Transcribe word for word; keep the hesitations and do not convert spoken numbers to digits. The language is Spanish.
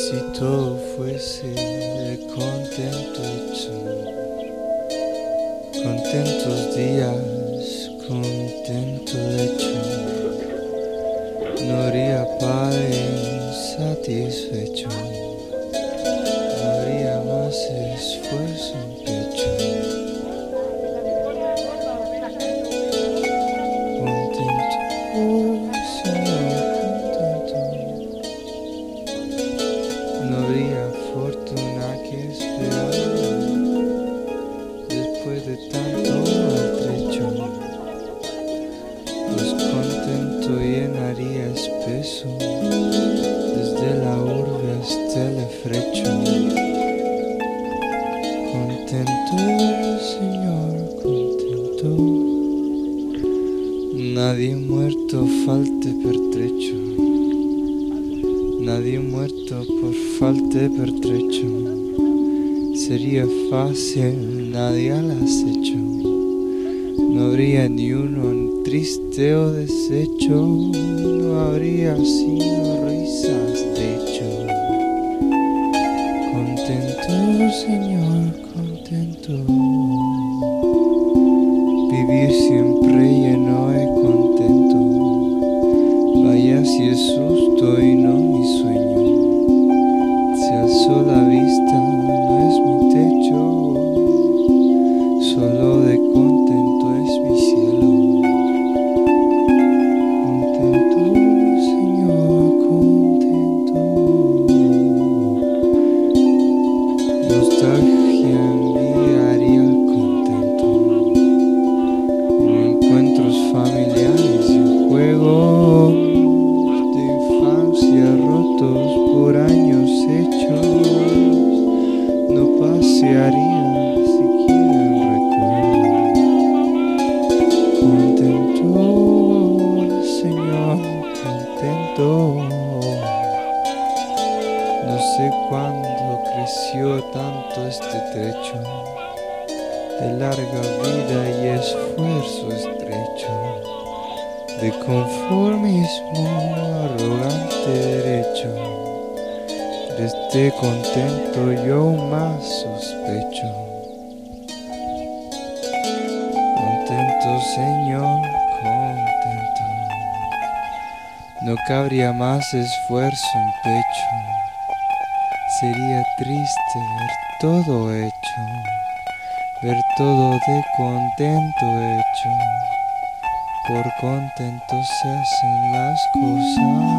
Si todo fuese de contento hecho, contentos días, contento lecho, no habría padre insatisfecho, no habría más esfuerzo en pecho. Contento, oh Señor, contento, no habría fortuna que esperar después de tanto maltrecho, pues contento llenaría espeso desde la urbe hasta el efrecho. Contento, Señor, contento, nadie muerto falte pertrecho, nadie muerto por falta de pertrecho, sería fácil, nadie al acecho, no habría ni uno triste o deshecho, no habría sino risas de hecho. Contento, Señor, contento, vivir siempre lleno y contento, vaya si es susto y no mi sueño, si alzo la vista no es mi techo, solo de contento es mi cielo. Contento, Señor, contento, nostalgia enviaría el contento, en encuentros familiares y juegos de infancia rotos por años hechos, no pasearía siquiera en recuerdo. Contento, Señor, contento, no sé cuándo creció tanto este trecho de larga vida y esfuerzo estrecho, de conformismo arrogante derecho, de este contento yo más sospecho. Contento, Señor, contento, no cabría más esfuerzo en pecho, sería triste ver todo hecho, ver todo de contento hecho, por contento se hacen las cosas.